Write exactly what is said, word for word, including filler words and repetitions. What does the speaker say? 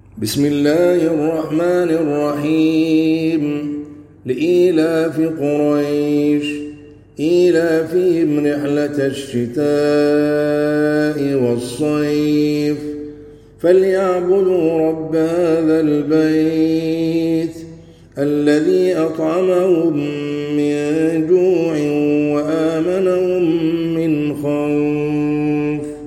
بسم الله الرحمن الرحيم. لإيلاف قريش إيلافهم رحلة الشتاء والصيف فليعبدوا رب هذا البيت الذي أطعمهم